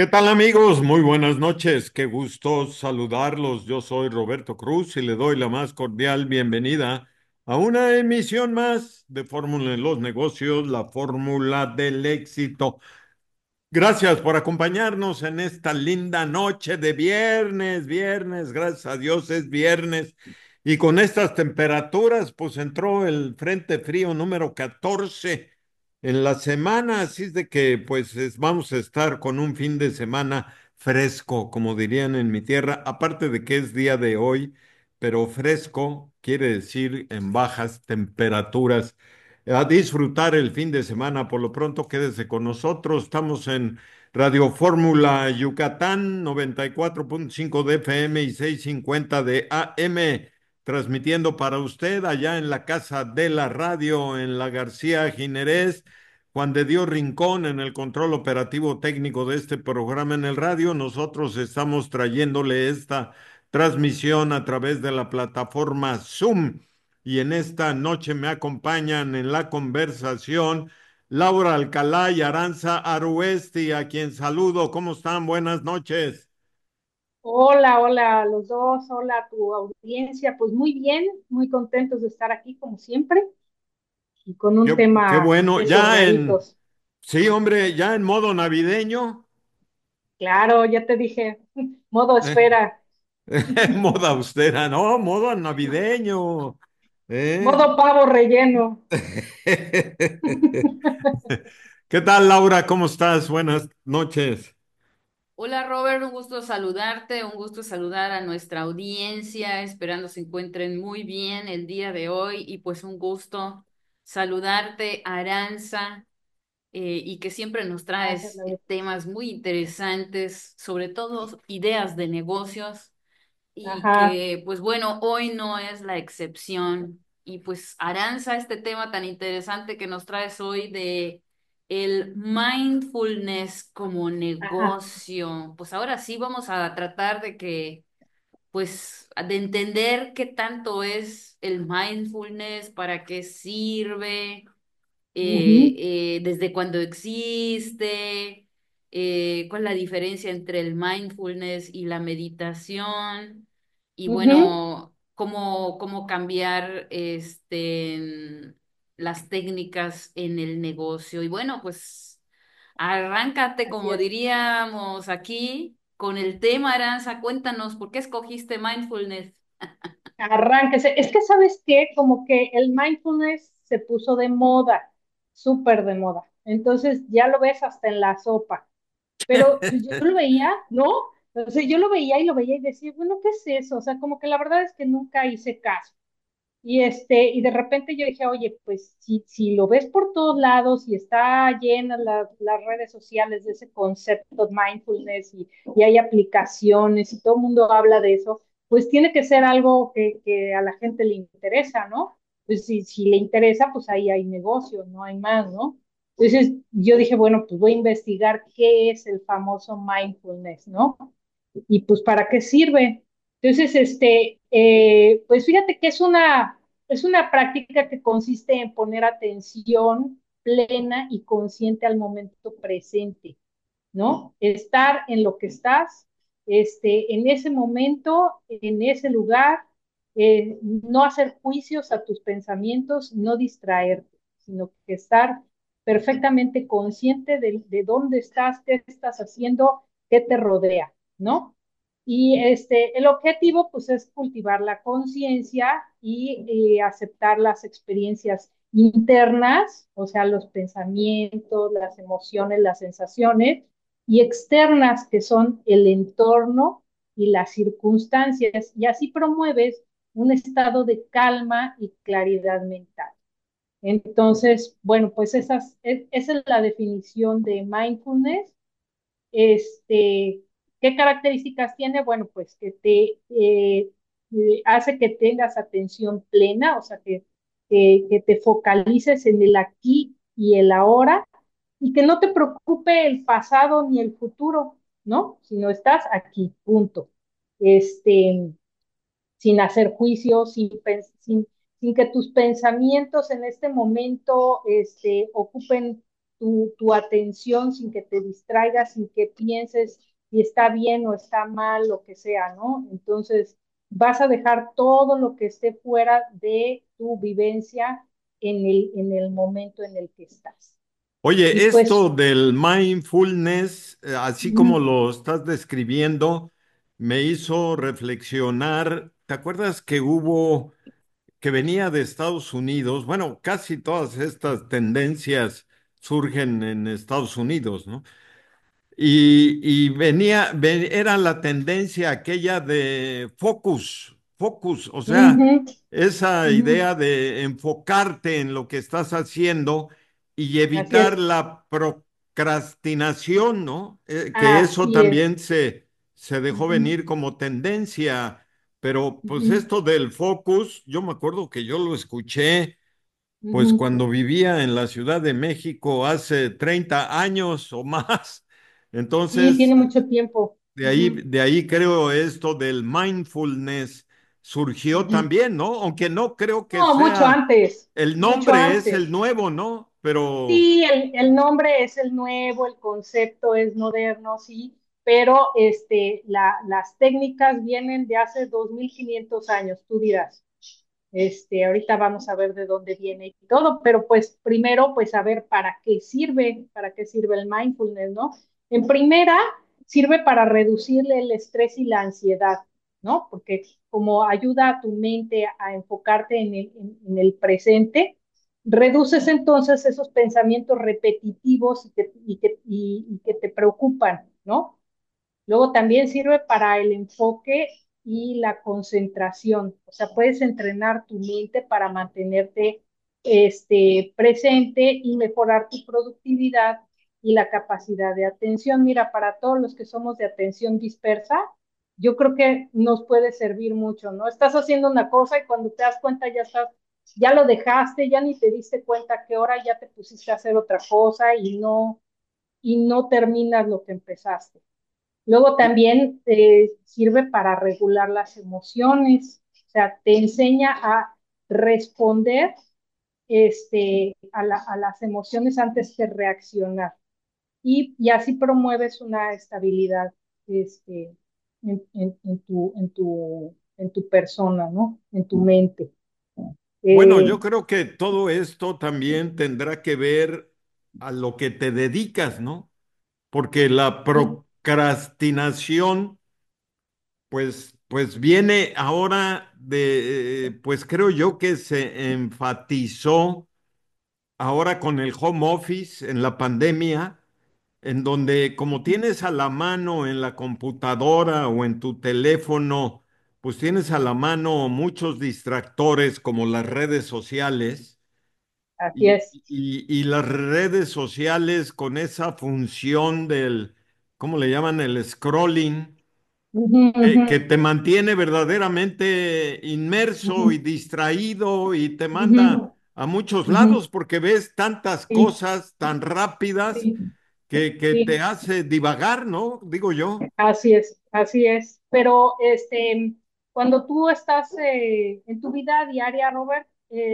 ¿Qué tal amigos? Muy buenas noches. Qué gusto saludarlos. Yo soy Roberto Cruz y le doy la más cordial bienvenida a una emisión más de Fórmula en los Negocios, la fórmula del éxito. Gracias por acompañarnos en esta linda noche de viernes, gracias a Dios es viernes. Y con estas temperaturas, pues entró el Frente Frío número 14 en la semana, así es de que vamos a estar con un fin de semana fresco, como dirían en mi tierra, aparte de que es día de hoy, pero fresco quiere decir en bajas temperaturas. A disfrutar el fin de semana. Por lo pronto, quédese con nosotros. Estamos en Radio Fórmula Yucatán, 94.5 de FM y 650 de AM, transmitiendo para usted allá en la Casa de la Radio, en la García Ginerés. Juan de Dios Rincón en el control operativo técnico de este programa en el radio. Nosotros estamos trayéndole esta transmisión a través de la plataforma Zoom. Y en esta noche me acompañan en la conversación Laura Alcalá y Aranza Aruesti, a quien saludo. ¿Cómo están? Buenas noches. Hola, hola a los dos, hola a tu audiencia. Pues muy bien, muy contentos de estar aquí como siempre y con un Qué tema bueno. de esos raritos. Sí, hombre, ya en modo navideño, Claro, ya te dije, modo eh, esfera, moda austera, no, modo navideño. ¿Eh? modo pavo relleno. ¿Qué tal, Laura? ¿Cómo estás? Buenas noches. Hola Robert, un gusto saludarte, un gusto saludar a nuestra audiencia, esperando se encuentren muy bien el día de hoy y pues un gusto saludarte, Aranza, y que siempre nos Gracias, traes Laura. temas muy interesantes, sobre todo ideas de negocios y Ajá, que pues bueno, hoy no es la excepción. Y pues Aranza, este tema tan interesante que nos traes hoy de el mindfulness como ajá. negocio, pues ahora sí vamos a tratar de que pues de entender qué tanto es el mindfulness, para qué sirve, Ujú, desde cuándo existe, cuál es la diferencia entre el mindfulness y la meditación, y ujú. bueno, cómo cambiar las técnicas en el negocio. Y bueno, pues arráncate, Así como es. diríamos aquí, con el tema, Aranza, cuéntanos, ¿por qué escogiste mindfulness? Arránquese. Es que, ¿sabes qué? Como que el mindfulness se puso de moda, súper de moda. Entonces ya lo ves hasta en la sopa. Pero pues, yo lo veía, ¿no? O sea, yo lo veía y decía, bueno, ¿qué es eso? O sea, como que la verdad es que nunca hice caso. Y de repente yo dije, oye, pues si lo ves por todos lados y está llena las redes sociales de ese concepto de mindfulness y hay aplicaciones y todo el mundo habla de eso, pues tiene que ser algo que a la gente le interesa, ¿no? Pues si le interesa, pues ahí hay negocio, no hay más, ¿no? Entonces yo dije, bueno, pues voy a investigar qué es el famoso mindfulness, ¿no? Y pues para qué sirve. Entonces, pues fíjate que es una práctica que consiste en poner atención plena y consciente al momento presente, ¿no? Estar en lo que estás, en ese momento, en ese lugar, no hacer juicios a tus pensamientos, no distraerte, sino que estar perfectamente consciente de dónde estás, qué estás haciendo, qué te rodea, ¿no? Y el objetivo pues es cultivar la conciencia y aceptar las experiencias internas, o sea, los pensamientos, las emociones, las sensaciones, y externas, que son el entorno y las circunstancias, y así promueves un estado de calma y claridad mental. Entonces, bueno, pues esa es la definición de mindfulness. Este, ¿Qué características tiene? Bueno, pues que hace que tengas atención plena, o sea, que te focalices en el aquí y el ahora y que no te preocupe el pasado ni el futuro, ¿no? Sino estás aquí, punto. Este, Sin hacer juicios, sin que tus pensamientos en este momento ocupen tu atención sin que te distraigas, sin que pienses si está bien o está mal, lo que sea, ¿no? Entonces, vas a dejar todo lo que esté fuera de tu vivencia en el momento en el que estás. Y Oye, pues, esto del mindfulness, así como uh, lo estás describiendo, me hizo reflexionar. ¿Te acuerdas que que venía de Estados Unidos? Bueno, casi todas estas tendencias surgen en Estados Unidos, ¿no? Y era la tendencia aquella de focus, o sea, uh, esa uh, idea de enfocarte en lo que estás haciendo y así evitar es, la procrastinación, ¿no? Que eso así es. también se dejó Uh, venir como tendencia, pero pues uh, esto del focus, yo me acuerdo que yo lo escuché. Pues uh. cuando vivía en la Ciudad de México hace 30 años o más. Sí, Entonces, tiene mucho tiempo. de ahí creo esto del mindfulness surgió Uh. también, ¿no? Aunque no creo que No, sea, el mucho nombre es el antes. nuevo, ¿no? Pero, Sí, el nombre es el nuevo, el concepto es moderno, sí, pero las técnicas vienen de hace 2500 años, tú dirás. Ahorita vamos a ver de dónde viene y todo, pero pues primero, pues saber para qué sirve el mindfulness, ¿no? En primera, sirve para reducirle el estrés y la ansiedad, ¿no? Porque como ayuda a tu mente a enfocarte en el presente, reduces entonces esos pensamientos repetitivos y que te preocupan, ¿no? Luego también sirve para el enfoque y la concentración. O sea, puedes entrenar tu mente para mantenerte presente y mejorar tu productividad y la capacidad de atención. Mira, para todos los que somos de atención dispersa, yo creo que nos puede servir mucho, ¿no? Estás haciendo una cosa y cuando te das cuenta ya lo dejaste, ya ni te diste cuenta a qué hora ya te pusiste a hacer otra cosa y no terminas lo que empezaste. Luego también sirve para regular las emociones, o sea, te enseña a responder a las emociones antes que reaccionar. Y así promueves una estabilidad en tu persona, ¿no? En tu mente. bueno, yo Eh, creo que todo esto también tendrá que ver a lo que te dedicas, ¿no? Porque la procrastinación pues viene ahora pues creo yo que se enfatizó ahora con el home office en la pandemia, en donde como tienes a la mano en la computadora o en tu teléfono, pues tienes a la mano muchos distractores como las redes sociales así es. y las redes sociales con esa función ¿cómo le llaman? El scrolling Ujú, que ujú, te mantiene verdaderamente inmerso y ujú, distraído y te manda ujú, a muchos ujú. lados porque ves tantas Sí, cosas tan rápidas sí, que te sí. hace divagar, ¿no? Digo yo. Así es, así es. Pero cuando tú estás en tu vida diaria, Robert,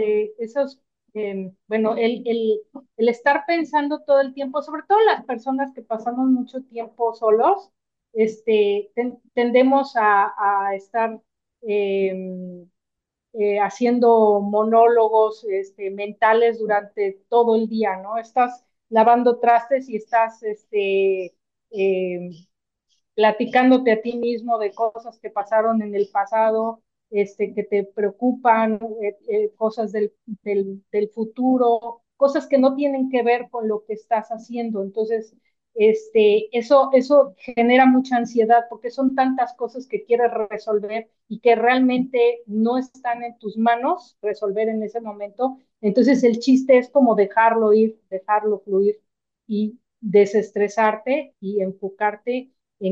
bueno, el estar pensando todo el tiempo, sobre todo las personas que pasamos mucho tiempo solos, tendemos a estar eh, haciendo monólogos mentales durante todo el día, ¿no? Estás lavando trastes y estás eh, platicándote a ti mismo de cosas que pasaron en el pasado, que te preocupan, cosas del futuro, cosas que no tienen que ver con lo que estás haciendo. Entonces, eso genera mucha ansiedad porque son tantas cosas que quieres resolver y que realmente no están en tus manos resolver en ese momento. Entonces, el chiste es como dejarlo ir, dejarlo fluir y desestresarte y enfocarte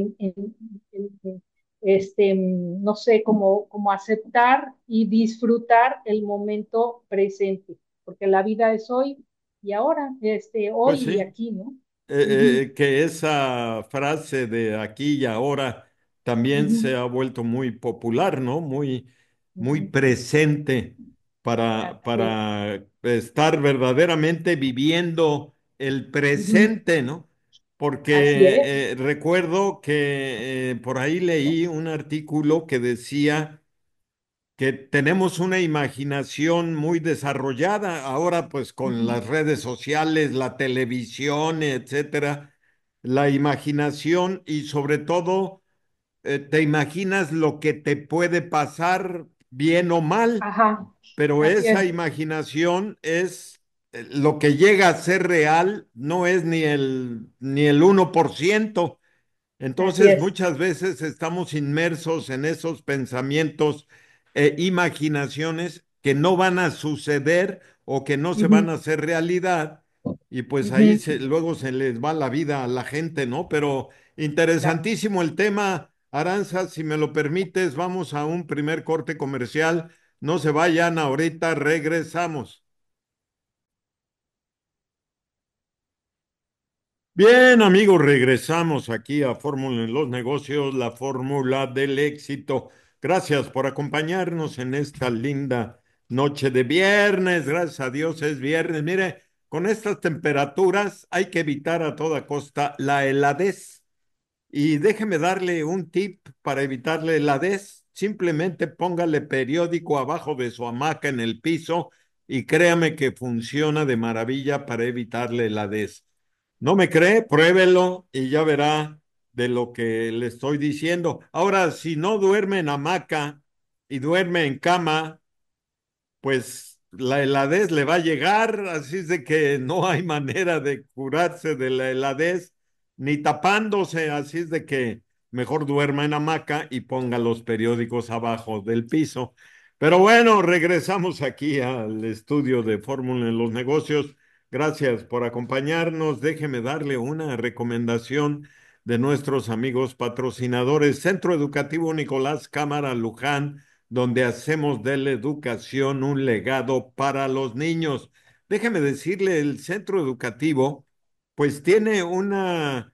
no sé, como aceptar y disfrutar el momento presente, porque la vida es hoy y ahora, Pues hoy y sí, aquí, ¿no? Uh-huh, que esa frase de aquí y ahora también se uh-huh, ha vuelto muy popular, ¿no? Muy uh-huh. presente Así es. para estar verdaderamente viviendo el Ujú. presente, ¿no? Así Porque es. recuerdo que por ahí leí un artículo que decía que tenemos una imaginación muy desarrollada ahora, pues con Ujú. las redes sociales, la televisión, etcétera, la imaginación y sobre todo te imaginas lo que te puede pasar bien o mal, Ajá, pero así esa es, imaginación es lo que llega a ser real, no es ni el 1%. así Entonces, es. muchas veces estamos inmersos en esos pensamientos e imaginaciones que no van a suceder o que no se van Ujú, a hacer realidad, y pues ahí ujú. luego se les va la vida a la gente, ¿no? Pero Ya. interesantísimo el tema, Aranza, si me lo permites, vamos a un primer corte comercial. No se vayan, ahorita regresamos. Bien, amigos, regresamos aquí a Fórmula en los Negocios, la fórmula del éxito. Gracias por acompañarnos en esta linda noche de viernes. Gracias a Dios es viernes. Mire, con estas temperaturas hay que evitar a toda costa la heladez. Y déjeme darle un tip para evitar la heladez. Simplemente póngale periódico abajo de su hamaca en el piso y créame que funciona de maravilla para evitar la heladez. ¿No me cree? Pruébelo y ya verá de lo que le estoy diciendo. Ahora, si no duerme en hamaca y duerme en cama, pues la heladez le va a llegar, así es de que no hay manera de curarse de la heladez, ni tapándose, así es de que mejor duerma en hamaca y ponga los periódicos abajo del piso. Pero bueno, regresamos aquí al estudio de Fórmula en los Negocios. Gracias por acompañarnos. Déjeme darle una recomendación de nuestros amigos patrocinadores. Centro Educativo Nicolás Cámara Luján, donde hacemos de la educación un legado para los niños. Déjeme decirle, el centro educativo, pues tiene una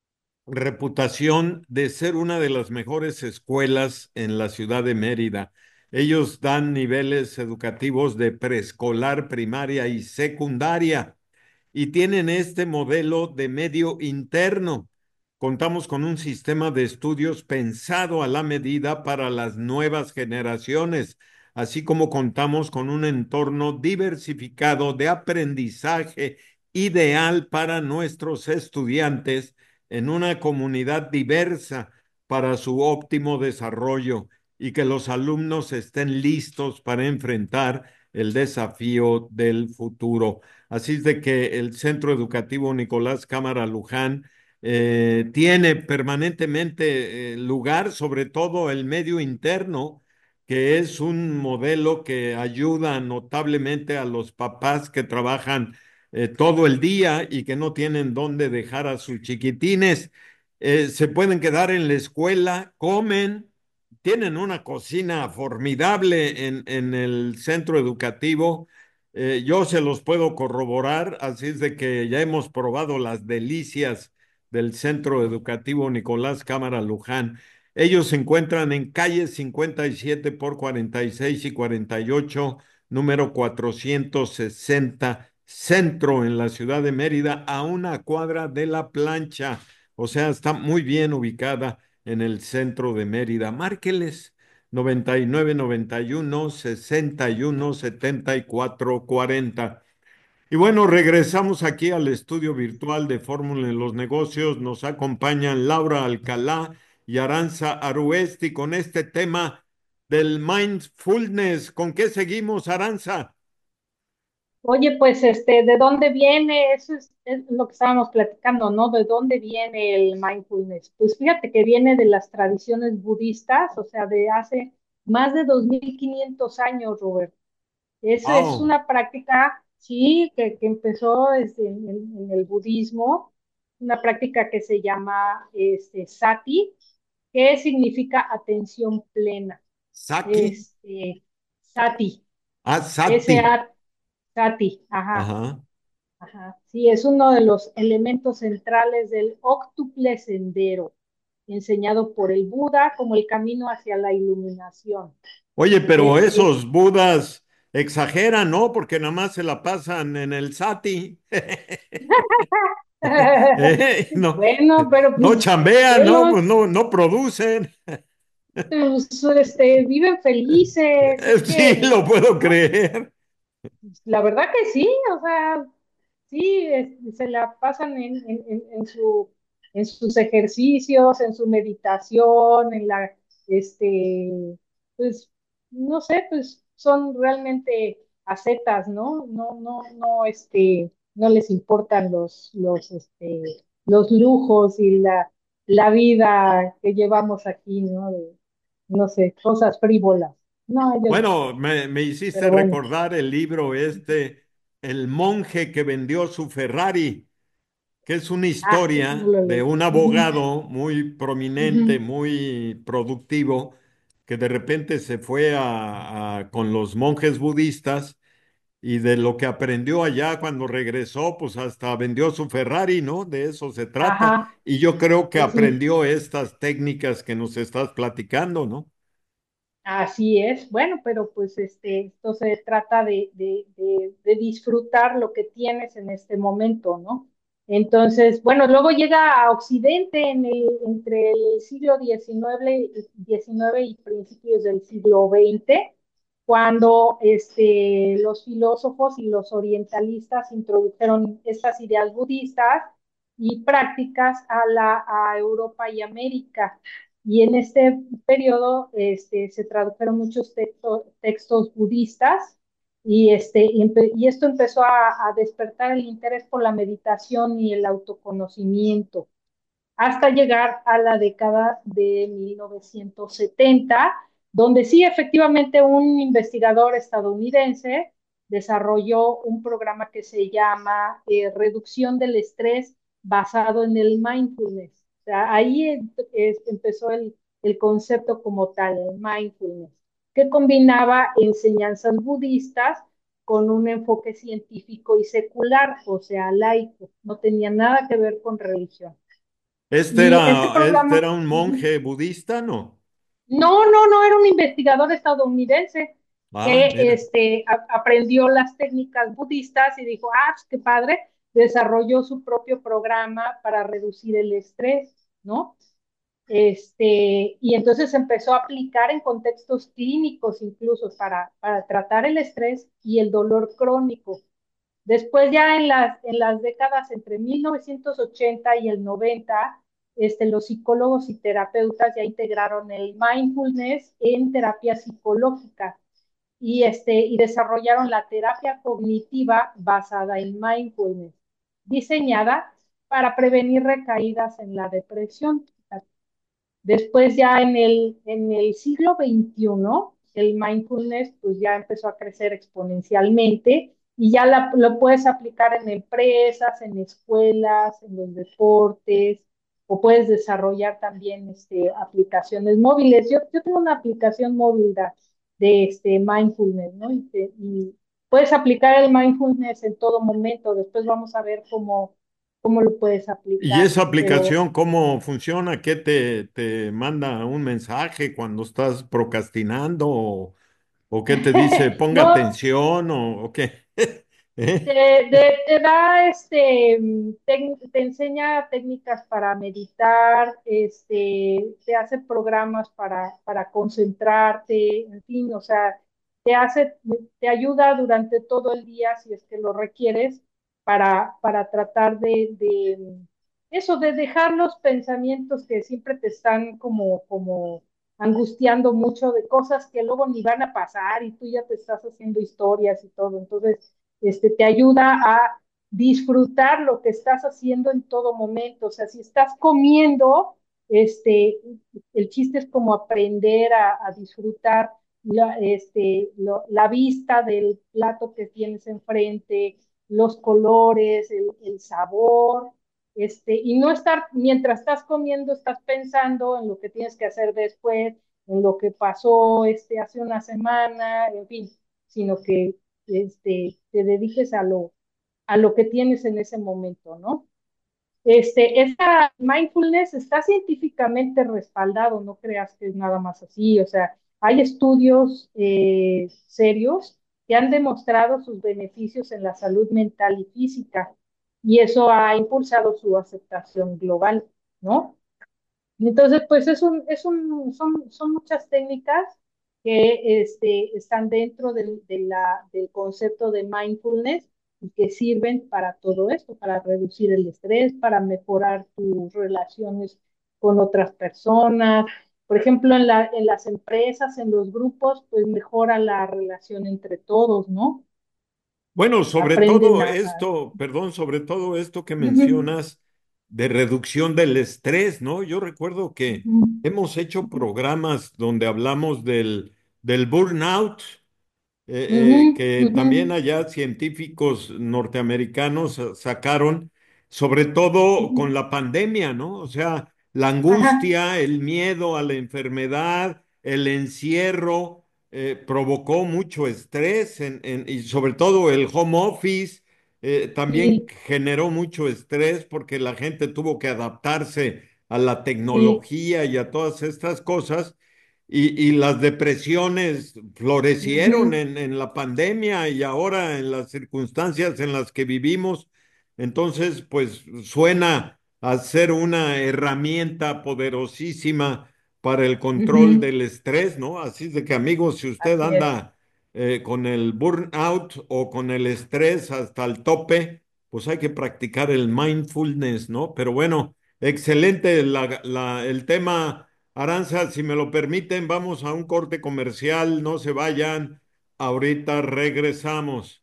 reputación de ser una de las mejores escuelas en la ciudad de Mérida. Ellos dan niveles educativos de preescolar, primaria y secundaria y tienen este modelo de medio interno. Contamos con un sistema de estudios pensado a la medida para las nuevas generaciones, así como contamos con un entorno diversificado de aprendizaje ideal para nuestros estudiantes en una comunidad diversa para su óptimo desarrollo y que los alumnos estén listos para enfrentar el desafío del futuro. Así es de que el Centro Educativo Nicolás Cámara Luján tiene permanentemente lugar, sobre todo el medio interno, que es un modelo que ayuda notablemente a los papás que trabajan todo el día y que no tienen dónde dejar a sus chiquitines. Se pueden quedar en la escuela, comen, tienen una cocina formidable en el centro educativo. Yo se los puedo corroborar, así es de que ya hemos probado las delicias del Centro Educativo Nicolás Cámara Luján. Ellos se encuentran en calle 57 por 46 y 48, número 460, centro en la ciudad de Mérida, a una cuadra de la plancha. O sea, está muy bien ubicada en el centro de Mérida. Márqueles 9991 61 74 40. Y bueno, regresamos aquí al estudio virtual de Fórmula en los Negocios. Nos acompañan Laura Alcalá y Aranza Aruesti con este tema del mindfulness. ¿Con qué seguimos, Aranza? Oye, pues, ¿de dónde viene? Eso es lo que estábamos platicando, ¿no? ¿De dónde viene el mindfulness? Pues fíjate que viene de las tradiciones budistas, o sea, de hace más de 2500 años, Robert. Es Oh, una práctica, sí, que empezó desde en el budismo, una práctica que se llama sati, que significa atención plena. Saki. Este, sati, Ah, Sati. S-A, sati, ajá. Ajá. Ajá, sí, es uno de los elementos centrales del óctuple sendero, enseñado por el Buda como el camino hacia la iluminación. Oye, pero Este, esos Budas exageran, ¿no? Porque nada más se la pasan en el SATI. No, Bueno, pero no pues, chambean, ¿no? Pues velos, no, no producen. pues, viven felices, es Sí, que, lo puedo no, creer. la verdad que sí, o sea, sí, se la pasan en sus ejercicios, en su meditación, pues, no sé, pues son realmente ascetas, ¿no? No les importan los lujos y la vida que llevamos aquí, ¿no? No sé, cosas frívolas. No, ellos no. Bueno, me hiciste Pero bueno, recordar el libro este, El monje que vendió su Ferrari, que es una ese no historia lo de leí. un Ujú, abogado muy prominente, ujú. muy productivo, que de repente se fue con los monjes budistas y de lo que aprendió allá cuando regresó, pues hasta vendió su Ferrari, ¿no? De eso se trata. Ajá, Y yo creo que pues sí, aprendió estas técnicas que nos estás platicando, ¿no? así es. Bueno, pero pues esto se trata de disfrutar lo que tienes en este momento, ¿no? Entonces, bueno, luego llega a Occidente entre el siglo XIX y principios del siglo XX, cuando los filósofos y los orientalistas introdujeron estas ideas budistas y prácticas a Europa y América. Y en este periodo se tradujeron muchos textos budistas y esto empezó a despertar el interés por la meditación y el autoconocimiento hasta llegar a la década de 1970, donde sí, efectivamente, un investigador estadounidense desarrolló un programa que se llama Reducción del Estrés basado en el mindfulness. O sea, ahí empezó el concepto como tal, el mindfulness, que combinaba enseñanzas budistas con un enfoque científico y secular, o sea, laico, no tenía nada que ver con religión. Y este Este programa, era un monje budista, ¿no? no, era un investigador estadounidense Ah, que mira. aprendió las técnicas budistas y dijo, pues, qué padre, desarrolló su propio programa para reducir el estrés, ¿no? Y entonces empezó a aplicar en contextos clínicos incluso para tratar el estrés y el dolor crónico. Después ya en las décadas entre 1980 y el 90, los psicólogos y terapeutas ya integraron el mindfulness en terapia psicológica y desarrollaron la terapia cognitiva basada en mindfulness, diseñada para prevenir recaídas en la depresión. Después ya en el siglo XXI, el mindfulness pues ya empezó a crecer exponencialmente y ya lo puedes aplicar en empresas, en escuelas, en los deportes, o puedes desarrollar también aplicaciones móviles. Yo tengo una aplicación móvil de mindfulness, ¿no? Y puedes aplicar el mindfulness en todo momento. Después vamos a ver cómo lo puedes ¿Y aplicar, esa pero aplicación cómo funciona? ¿Qué te manda un mensaje cuando estás procrastinando? ¿O qué te dice? Ponga no, atención o qué? ¿Eh? te da, te enseña técnicas para meditar, te hace programas para concentrarte, en fin, o sea, te ayuda durante todo el día si es que lo requieres para tratar eso, de dejar los pensamientos que siempre te están como angustiando mucho de cosas que luego ni van a pasar y tú ya te estás haciendo historias y todo. Entonces, te ayuda a disfrutar lo que estás haciendo en todo momento. O sea, si estás comiendo, el chiste es como aprender a disfrutar la vista del plato que tienes enfrente, los colores, el sabor, y no estar, mientras estás comiendo, estás pensando en lo que tienes que hacer después, en lo que pasó hace una semana, en fin, sino que te dediques a lo que tienes en ese momento, ¿no? Esta mindfulness está científicamente respaldado, no creas que es nada más así, o sea, hay estudios serios que han demostrado sus beneficios en la salud mental y física, y eso ha impulsado su aceptación global, ¿no? Entonces, pues son muchas técnicas que están dentro del concepto de mindfulness y que sirven para todo esto, para reducir el estrés, para mejorar tus relaciones con otras personas. Por ejemplo, en las empresas, en los grupos, pues mejora la relación entre todos, ¿no? Bueno, sobre Aprenden todo a... esto, perdón, sobre todo esto que Ujú, mencionas de reducción del estrés, ¿no? Yo recuerdo que ujú, hemos hecho programas donde hablamos del burnout, ujú, que ujú, también allá científicos norteamericanos sacaron, sobre todo ujú. con la pandemia, ¿no? O sea, la Ajá, angustia, el miedo a la enfermedad, el encierro, provocó mucho estrés y sobre todo el home office. También sí, generó mucho estrés porque la gente tuvo que adaptarse a la sí. tecnología y a todas estas cosas. Y las depresiones florecieron Ujú, en la pandemia y ahora en las circunstancias en las que vivimos. Entonces, pues suena a ser una herramienta poderosísima para el control ujú, del estrés, ¿no? Así es de que, amigos, si usted así es. anda con el burnout o con el estrés hasta el tope, pues hay que practicar el mindfulness, ¿no? Pero bueno, excelente el tema. Aranza, si me lo permiten, vamos a un corte comercial, no se vayan, ahorita regresamos.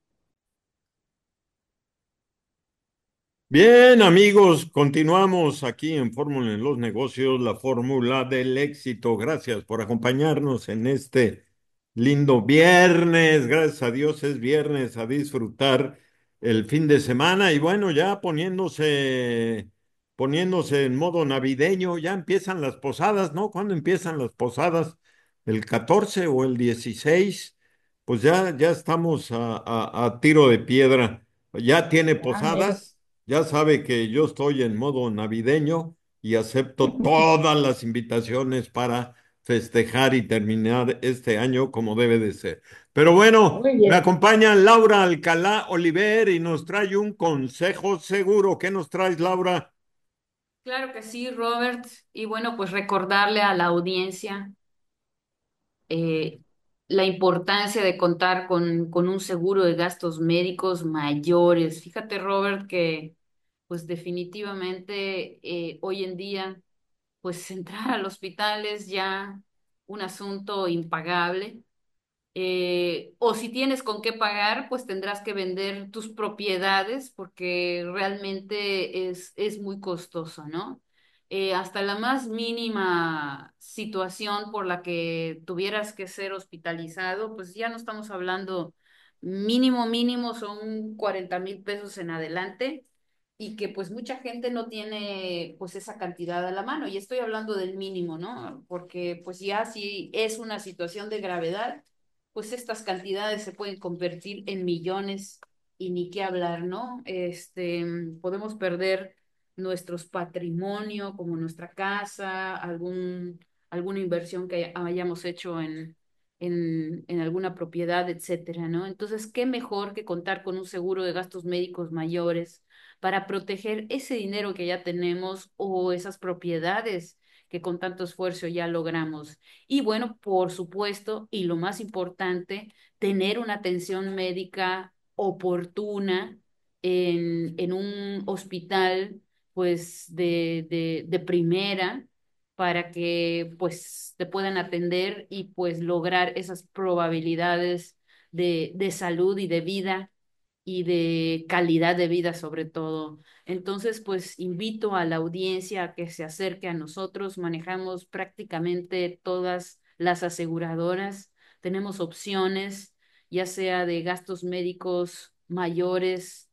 Bien, amigos, continuamos aquí en Fórmula en los Negocios, la fórmula del éxito. Gracias por acompañarnos en este lindo viernes. Gracias a Dios es viernes, a disfrutar el fin de semana y bueno, ya poniéndose en modo navideño, ya empiezan las posadas, ¿no? ¿Cuándo empiezan las posadas? ¿El 14 o el 16? Pues ya estamos a tiro de piedra. ¿Ya tiene Ya, mero. posadas? Ya sabe que yo estoy en modo navideño y acepto todas las invitaciones para festejar y terminar este año como debe de ser. Pero bueno, Muy me bien. acompaña Laura Alcalá Oliver y nos trae un consejo seguro. ¿Qué nos traes, Laura? Claro que sí, Robert. Y bueno, pues recordarle a la audiencia eh, la importancia de contar con un seguro de gastos médicos mayores. Fíjate, Robert, que pues definitivamente hoy en día, pues entrar al hospital es ya un asunto impagable. O si tienes con qué pagar, pues tendrás que vender tus propiedades porque realmente es muy costoso, ¿no? Hasta la más mínima situación por la que tuvieras que ser hospitalizado, pues ya no estamos hablando mínimo, mínimo, son 40,000 pesos en adelante y que pues mucha gente no tiene pues esa cantidad a la mano. Y estoy hablando del mínimo, ¿no? Porque pues ya si es una situación de gravedad pues estas cantidades se pueden convertir en millones y ni qué hablar, ¿no? Podemos perder nuestros patrimonio, como nuestra casa, alguna inversión que hayamos hecho en alguna propiedad, etcétera, ¿no? Entonces, ¿qué mejor que contar con un seguro de gastos médicos mayores para proteger ese dinero que ya tenemos o esas propiedades que con tanto esfuerzo ya logramos? Y bueno, por supuesto, y lo más importante, tener una atención médica oportuna en un hospital, pues, de primera, para que, pues, te puedan atender y, pues, lograr esas probabilidades de salud y de vida y de calidad de vida sobre todo. Entonces, pues invito a la audiencia a que se acerque a nosotros. Manejamos prácticamente todas las aseguradoras. Tenemos opciones, ya sea de gastos médicos mayores,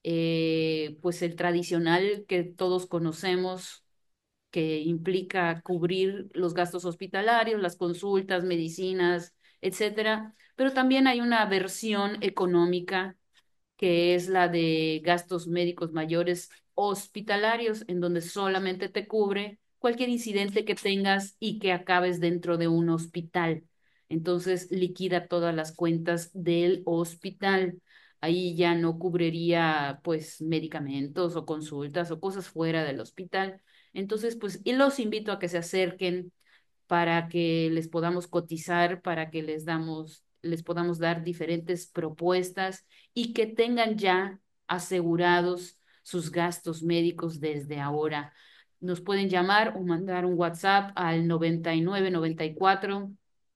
pues el tradicional que todos conocemos, que implica cubrir los gastos hospitalarios, las consultas, medicinas, etcétera. Pero también hay una versión económica que es la de gastos médicos mayores hospitalarios, en donde solamente te cubre cualquier incidente que tengas y que acabes dentro de un hospital. Entonces liquida todas las cuentas del hospital. Ahí ya no cubriría pues medicamentos o consultas o cosas fuera del hospital. Entonces, pues, y los invito a que se acerquen para que les podamos cotizar, para que les podamos dar diferentes propuestas y que tengan ya asegurados sus gastos médicos desde ahora. Nos pueden llamar o mandar un WhatsApp al 9994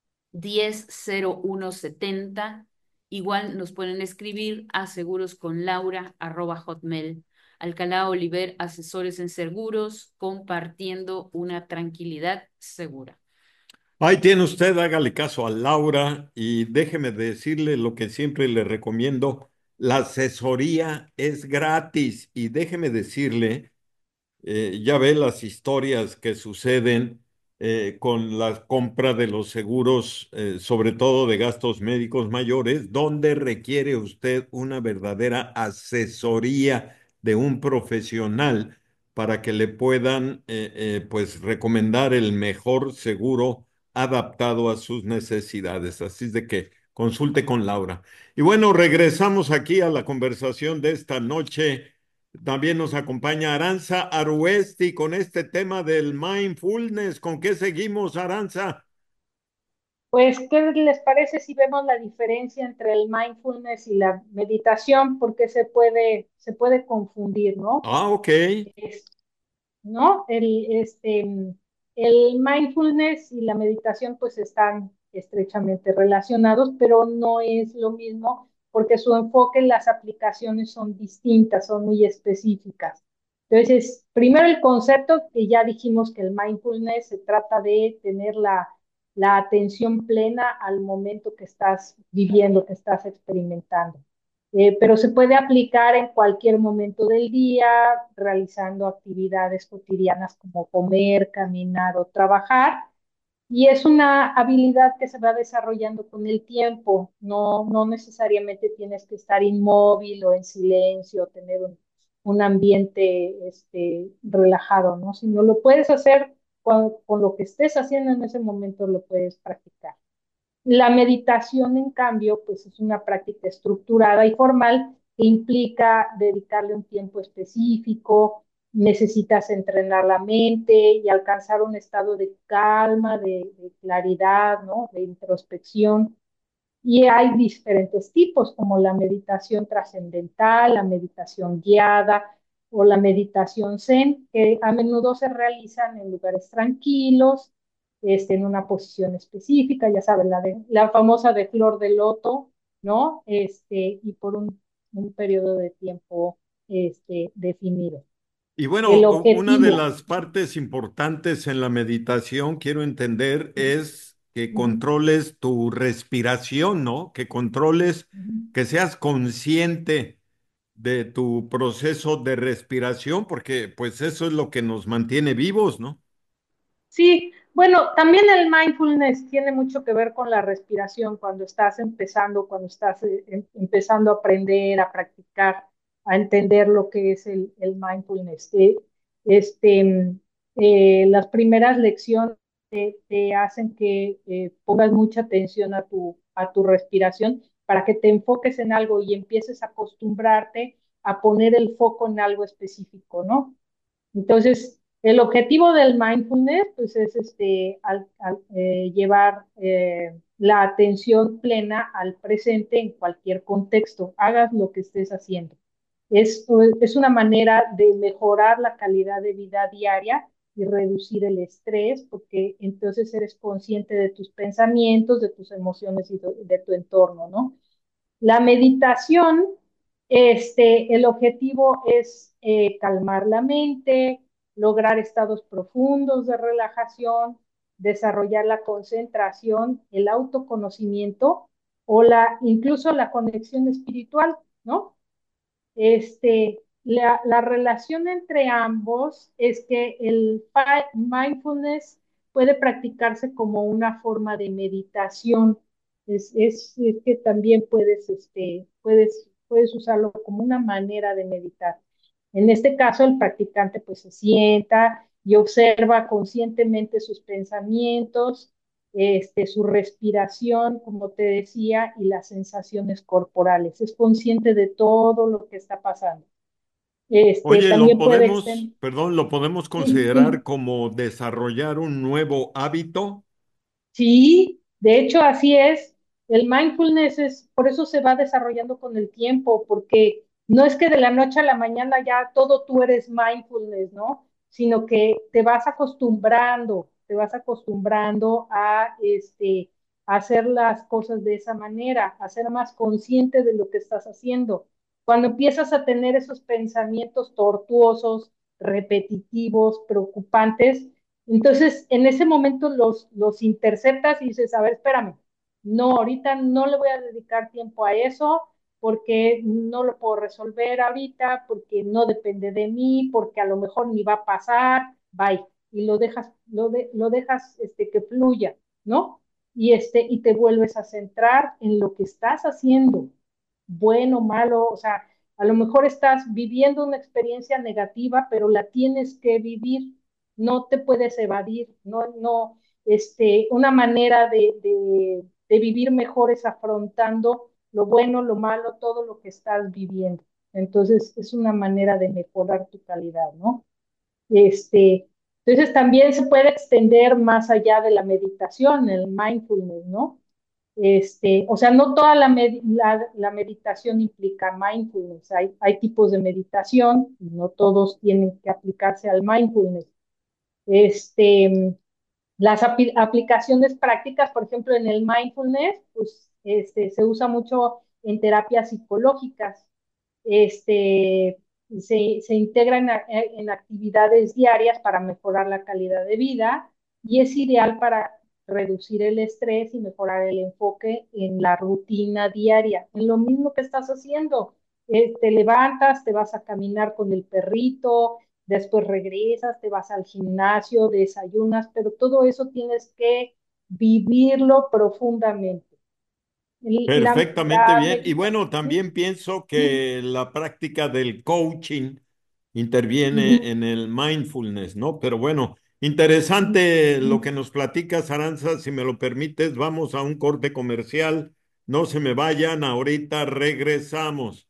100170. Igual nos pueden escribir a segurosconlaura@hotmail. Alcalá Oliver, asesores en seguros, compartiendo una tranquilidad segura. Ahí tiene usted, hágale caso a Laura y déjeme decirle lo que siempre le recomiendo. La asesoría es gratis y déjeme decirle ya ve las historias que suceden con la compra de los seguros, sobre todo de gastos médicos mayores, donde requiere usted una verdadera asesoría de un profesional para que le puedan pues recomendar el mejor seguro adaptado a sus necesidades. Así es de que consulte con Laura. Y bueno, regresamos aquí a la conversación de esta noche. También nos acompaña Aranza Aruesti con este tema del mindfulness. ¿Con qué seguimos, Aranza? Pues, ¿qué les parece si vemos la diferencia entre el mindfulness y la meditación? Porque se puede confundir, ¿no? Ah, ok. Es- ¿No? El mindfulness y la meditación pues están estrechamente relacionados, pero no es lo mismo porque su enfoque en las aplicaciones son distintas, son muy específicas. Entonces, primero el concepto que ya dijimos que el mindfulness se trata de tener la atención plena al momento que estás viviendo, que estás experimentando. Pero se puede aplicar en cualquier momento del día, realizando actividades cotidianas como comer, caminar o trabajar. Y es una habilidad que se va desarrollando con el tiempo. No necesariamente tienes que estar inmóvil o en silencio, tener un ambiente relajado, ¿no? Sino lo puedes hacer con lo que estés haciendo en ese momento, lo puedes practicar. La meditación, en cambio, pues es una práctica estructurada y formal que implica dedicarle un tiempo específico, necesitas entrenar la mente y alcanzar un estado de calma, de claridad, ¿no? De introspección. Y hay diferentes tipos, como la meditación trascendental, la meditación guiada o la meditación zen, que a menudo se realizan en lugares tranquilos, en una posición específica, ya saben, la famosa de flor de loto, ¿no? Y por un periodo de tiempo definido. Y El bueno, una de objetivo. las partes importantes en la meditación, quiero entender, es que Ujú, controles tu respiración, ¿no? Que controles, ujú. que seas consciente de tu proceso de respiración, porque pues eso es lo que nos mantiene vivos, ¿no? Sí, bueno, también el mindfulness tiene mucho que ver con la respiración cuando estás empezando, cuando estás empezando a aprender, a practicar, a entender lo que es el mindfulness. Este, las primeras lecciones te hacen que pongas mucha atención a tu respiración para que te enfoques en algo y empieces a acostumbrarte a poner el foco en algo específico, ¿no? Entonces, el objetivo del mindfulness pues, es llevar la atención plena al presente en cualquier contexto, hagas lo que estés haciendo. Es una manera de mejorar la calidad de vida diaria y reducir el estrés, porque entonces eres consciente de tus pensamientos, de tus emociones y de tu entorno, ¿no? La meditación, el objetivo es calmar la mente, lograr estados profundos de relajación, desarrollar la concentración, el autoconocimiento o incluso la conexión espiritual, ¿no? La relación entre ambos es que el mindfulness puede practicarse como una forma de meditación. Es que también puedes usarlo como una manera de meditar. En este caso, el practicante pues se sienta y observa conscientemente sus pensamientos, su respiración, como te decía, y las sensaciones corporales. Es consciente de todo lo que está pasando. Oye, lo También puede podemos, extender. perdón, lo podemos Sí, considerar sí, como desarrollar un nuevo hábito. sí, de hecho así es. El mindfulness es, por eso se va desarrollando con el tiempo, porque no es que de la noche a la mañana ya todo tú eres mindfulness, ¿no? Sino que te vas acostumbrando a, a hacer las cosas de esa manera, a ser más consciente de lo que estás haciendo. Cuando empiezas a tener esos pensamientos tortuosos, repetitivos, preocupantes, entonces, en ese momento los interceptas y dices, a ver, espérame, no, ahorita no le voy a dedicar tiempo a eso porque no lo puedo resolver ahorita, porque no depende de mí, porque a lo mejor ni va a pasar, bye. Y lo dejas que fluya, ¿no? Y te vuelves a centrar en lo que estás haciendo, bueno, malo, o sea, a lo mejor estás viviendo una experiencia negativa, pero la tienes que vivir, no te puedes evadir, no, una manera de vivir mejor es afrontando lo bueno, lo malo, todo lo que estás viviendo. Entonces, es una manera de mejorar tu calidad, ¿no? Este, entonces, también se puede extender más allá de la meditación, el mindfulness, ¿no? O sea, no toda la meditación implica mindfulness. Hay tipos de meditación, y no todos tienen que aplicarse al mindfulness. Este, las aplicaciones prácticas, por ejemplo, en el mindfulness, pues se usa mucho en terapias psicológicas. Este, se integra en actividades diarias para mejorar la calidad de vida y es ideal para reducir el estrés y mejorar el enfoque en la rutina diaria, en lo mismo que estás haciendo. Te levantas, te vas a caminar con el perrito, después regresas, te vas al gimnasio, desayunas, pero todo eso tienes que vivirlo profundamente. Perfectamente La bien. Y bueno, meditación. también pienso que la práctica del coaching interviene Ujú. en el mindfulness, ¿no? Pero bueno, interesante lo que nos platicas, Aranza. Si me lo permites, vamos a un corte comercial. No se me vayan, ahorita regresamos.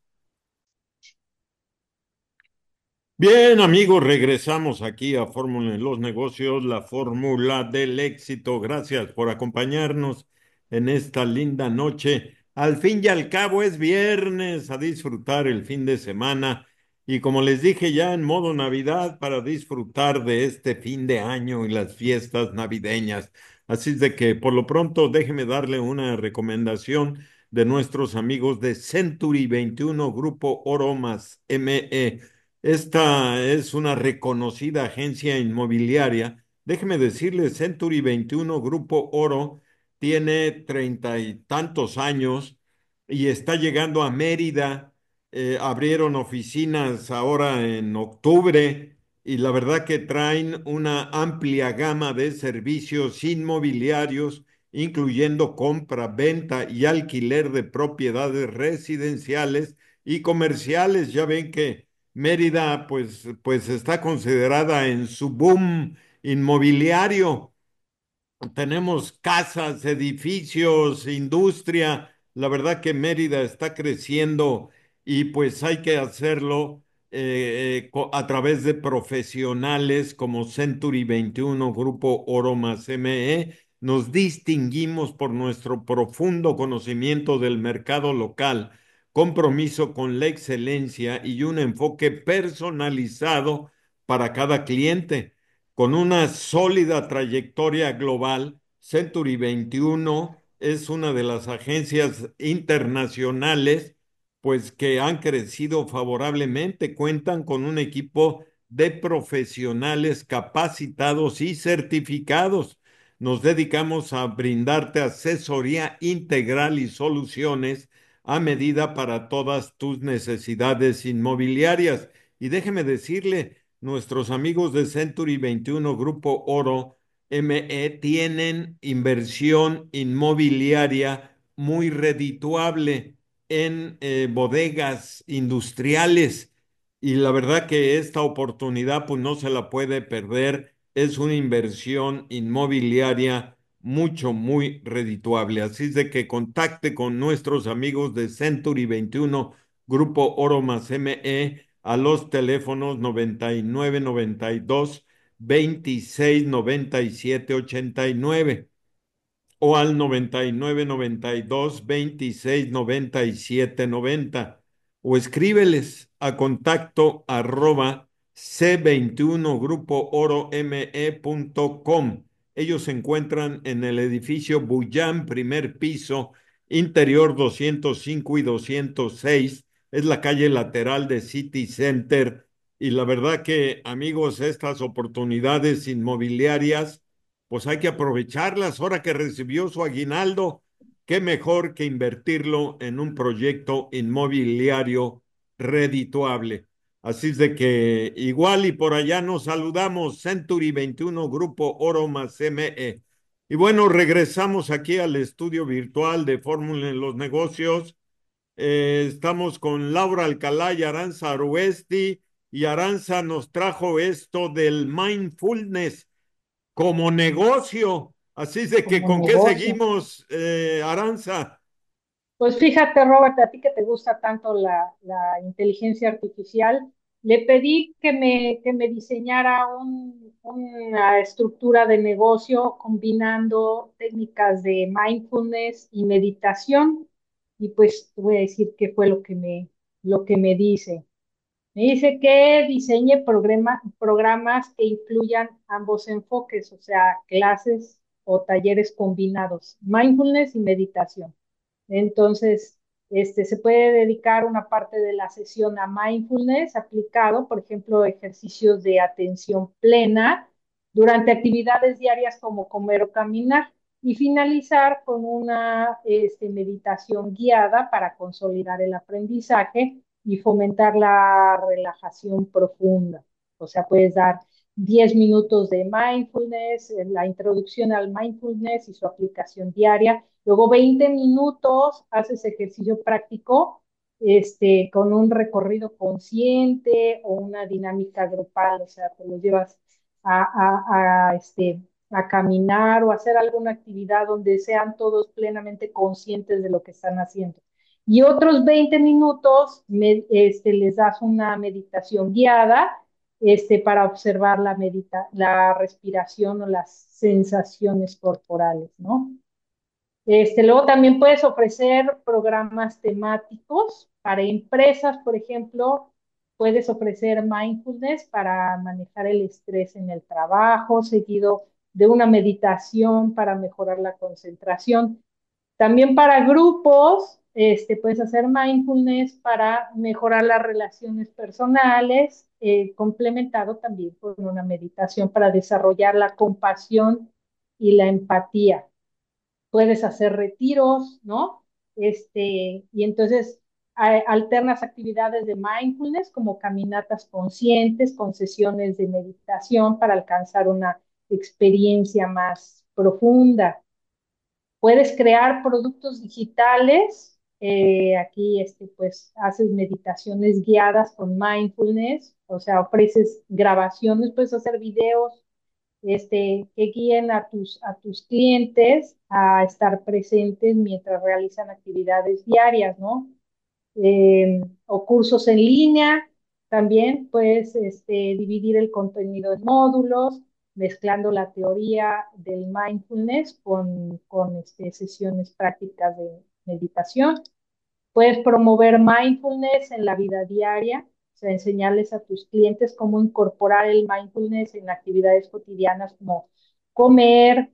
Bien, amigos, regresamos aquí a Fórmula en los Negocios, la fórmula del éxito. Gracias por acompañarnos en esta linda noche. Al fin y al cabo es viernes, a disfrutar el fin de semana y como les dije ya en modo Navidad para disfrutar de este fin de año y las fiestas navideñas. Así es de que por lo pronto déjeme darle una recomendación de nuestros amigos de Century 21 Grupo Oro más ME. Esta es una reconocida agencia inmobiliaria. Déjeme decirle, Century 21 Grupo Oro tiene 30 y tantos años y está llegando a Mérida. Abrieron oficinas ahora en octubre y la verdad que traen una amplia gama de servicios inmobiliarios, incluyendo compra, venta y alquiler de propiedades residenciales y comerciales. Ya ven que Mérida, pues está considerada en su boom inmobiliario. Tenemos casas, edificios, industria. La verdad que Mérida está creciendo y pues hay que hacerlo a través de profesionales como Century 21, Grupo Oro más ME. Nos distinguimos por nuestro profundo conocimiento del mercado local, compromiso con la excelencia y un enfoque personalizado para cada cliente. Con una sólida trayectoria global, Century 21 es una de las agencias internacionales pues que han crecido favorablemente, cuentan con un equipo de profesionales capacitados y certificados. Nos dedicamos a brindarte asesoría integral y soluciones a medida para todas tus necesidades inmobiliarias. Y déjeme decirle, nuestros amigos de Century 21 Grupo Oro ME tienen inversión inmobiliaria muy redituable en bodegas industriales y la verdad que esta oportunidad pues no se la puede perder. Es una inversión inmobiliaria muy redituable. Así es de que contacte con nuestros amigos de Century 21 Grupo Oro más ME a los teléfonos 9992 269789 o al 9992 269790 o escríbeles a contacto arroba c21grupoorome.com. Ellos se encuentran en el edificio Buyán, primer piso, interior 205 y 206. Es la calle lateral de City Center. Y la verdad que, amigos, estas oportunidades inmobiliarias pues hay que aprovecharlas ahora que recibió su aguinaldo. Qué mejor que invertirlo en un proyecto inmobiliario redituable. Así es de que igual y por allá nos saludamos, Century 21 Grupo Oro más ME. Y bueno, regresamos aquí al estudio virtual de Fórmula en los Negocios. Estamos con Laura Alcalá y Aranza Aruesti, y Aranza nos trajo esto del mindfulness como negocio. Así es de que, como ¿con qué negocio. seguimos, Aranza? Pues fíjate, Robert, a ti que te gusta tanto la inteligencia artificial, le pedí que me diseñara una estructura de negocio combinando técnicas de mindfulness y meditación. Y pues te voy a decir qué fue lo que me dice. Me dice que diseñe programas que incluyan ambos enfoques, o sea, clases o talleres combinados, mindfulness y meditación. Entonces, se puede dedicar una parte de la sesión a mindfulness aplicado, por ejemplo, ejercicios de atención plena durante actividades diarias como comer o caminar, y finalizar con una meditación guiada para consolidar el aprendizaje y fomentar la relajación profunda. O sea, puedes dar 10 minutos de mindfulness, la introducción al mindfulness y su aplicación diaria. Luego 20 minutos haces ejercicio práctico con un recorrido consciente o una dinámica grupal, o sea, te lo llevas a caminar o hacer alguna actividad donde sean todos plenamente conscientes de lo que están haciendo. Y otros 20 minutos les das una meditación guiada para observar la respiración o las sensaciones corporales, ¿no? Luego también puedes ofrecer programas temáticos para empresas, por ejemplo, puedes ofrecer mindfulness para manejar el estrés en el trabajo, seguido de una meditación para mejorar la concentración. También para grupos, puedes hacer mindfulness para mejorar las relaciones personales, complementado también con una meditación para desarrollar la compasión y la empatía. Puedes hacer retiros, ¿no? Y entonces alternas actividades de mindfulness como caminatas conscientes con sesiones de meditación para alcanzar una experiencia más profunda. Puedes crear productos digitales. Aquí, pues, haces meditaciones guiadas con mindfulness, o sea, ofreces grabaciones, puedes hacer videos que guíen a tus clientes a estar presentes mientras realizan actividades diarias, ¿no? O cursos en línea, también puedes dividir el contenido en módulos, mezclando la teoría del mindfulness con sesiones prácticas de meditación. Puedes promover mindfulness en la vida diaria, o sea, enseñarles a tus clientes cómo incorporar el mindfulness en actividades cotidianas como comer,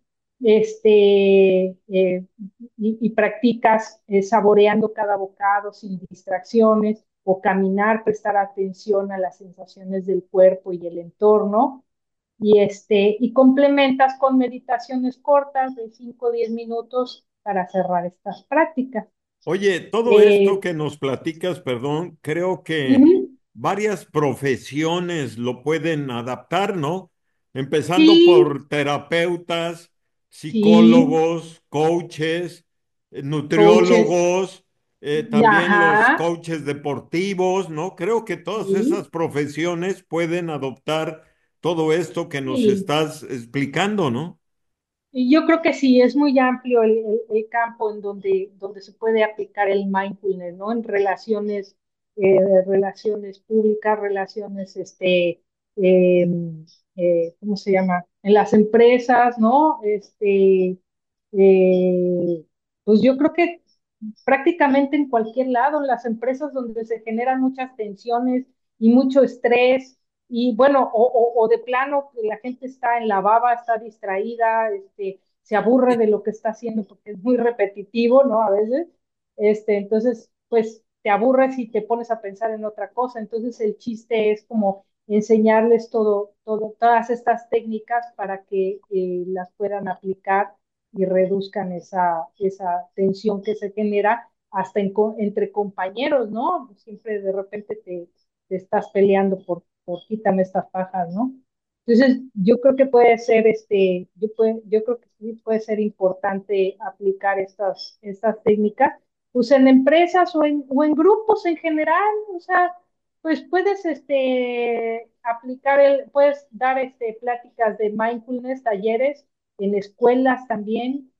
y practicas saboreando cada bocado sin distracciones, o caminar, prestar atención a las sensaciones del cuerpo y el entorno. Y complementas con meditaciones cortas de 5 o 10 minutos para cerrar estas prácticas. Oye, todo esto Eh, que nos platicas, perdón, creo que Ujú. varias profesiones lo pueden adaptar, ¿no? Empezando Sí, por terapeutas, sí, psicólogos, coaches, coaches, nutriólogos, también los ajá, coaches deportivos, ¿no? Creo que todas sí, esas profesiones pueden adoptar todo esto que nos sí. estás explicando, ¿no? Y yo creo que sí, es muy amplio el campo en donde se puede aplicar el mindfulness, ¿no? En relaciones públicas, relaciones, eh, ¿cómo se llama? En las empresas, ¿no? Eh, pues yo creo que prácticamente en cualquier lado, en las empresas donde se generan muchas tensiones y mucho estrés, y bueno, o de plano que la gente está en la baba, está distraída, se aburre de lo que está haciendo porque es muy repetitivo, ¿no? A veces, entonces, pues te aburres y te pones a pensar en otra cosa. Entonces el chiste es como enseñarles todas estas técnicas para que las puedan aplicar y reduzcan esa tensión que se genera hasta entre compañeros, ¿no? Siempre de repente te estás peleando por quítame estas pajas, ¿no? Entonces, yo creo que puede ser, yo creo que sí puede ser importante aplicar estas técnicas, pues en empresas o en grupos en general, o sea, pues puedes, puedes dar, pláticas de mindfulness, talleres en escuelas también,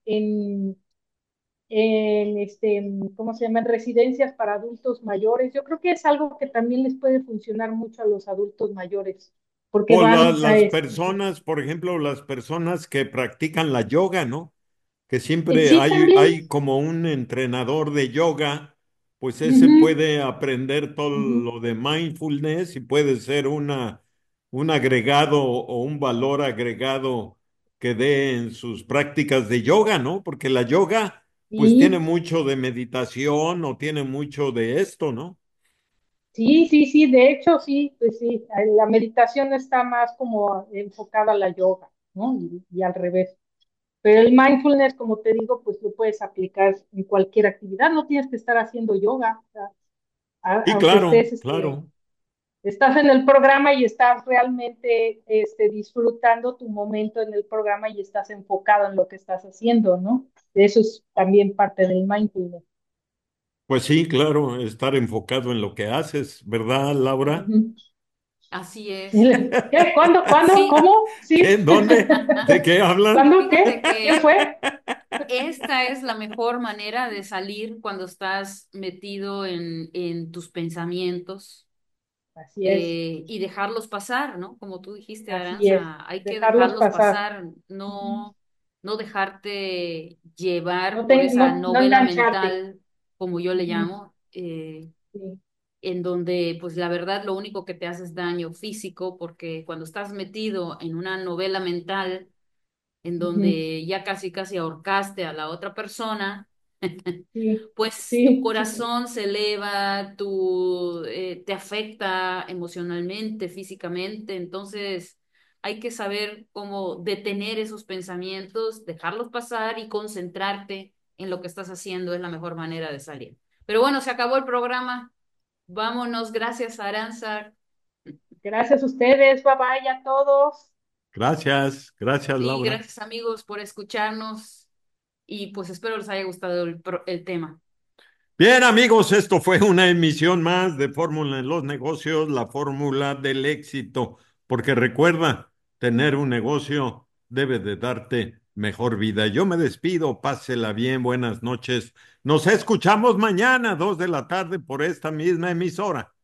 ¿cómo se llama? En residencias para adultos mayores. Yo creo que es algo que también les puede funcionar mucho a los adultos mayores, porque O van a, las personas, por ejemplo, las personas que practican la yoga, ¿no? Que siempre sí, también. hay como un entrenador de yoga, pues ese Ujú, puede aprender todo ujú. lo de mindfulness y puede ser un agregado o un valor agregado que dé en sus prácticas de yoga, ¿no? Porque la yoga, pues tiene Sí, mucho de meditación o tiene mucho de esto, ¿no? sí, sí, sí, de hecho, sí, pues sí, la meditación está más como enfocada a la yoga, ¿no? Y al revés. Pero el mindfulness, como te digo, pues lo puedes aplicar en cualquier actividad, no tienes que estar haciendo yoga, o sea, Sí, aunque claro, claro. estás en el programa y estás realmente disfrutando tu momento en el programa y estás enfocado en lo que estás haciendo, ¿no? Eso es también parte del mindfulness. Pues sí, claro, estar enfocado en lo que haces, ¿verdad, Laura? Ujú. Así es. ¿Qué? ¿Cuándo? ¿Cuándo? Sí, ¿Cómo? ¿Qué? ¿Sí? ¿Dónde? ¿De qué hablan? ¿Cuándo? fíjate ¿Qué? ¿Quién que fue? esta es la mejor manera de salir cuando estás metido en tus pensamientos Así es, y dejarlos pasar, ¿no? Como tú dijiste, así es. Aranza, hay que Dejarlos dejarlos pasar. pasar, Ujú. no dejarte llevar No, por esa no novela engancharte. mental, como yo le Ujú. llamo, Sí. en donde pues la verdad lo único que te hace es daño físico, porque cuando estás metido en una novela mental, en Ujú. donde ya casi casi ahorcaste a la otra persona, Sí, pues tu sí, corazón se eleva, te afecta emocionalmente, físicamente, entonces hay que saber cómo detener esos pensamientos, dejarlos pasar y concentrarte en lo que estás haciendo, es la mejor manera de salir. Pero bueno, se acabó el programa. Vámonos, gracias Aranza. gracias a ustedes, bye bye a todos. Gracias, gracias, Sí, Laura. gracias amigos por escucharnos y pues espero les haya gustado el tema. Bien, amigos, esto fue una emisión más de Fórmula en los negocios, la fórmula del éxito, porque recuerda, tener un negocio debe de darte mejor vida. Yo me despido, pásela bien, buenas noches. Nos escuchamos mañana, 2 de la tarde, por esta misma emisora.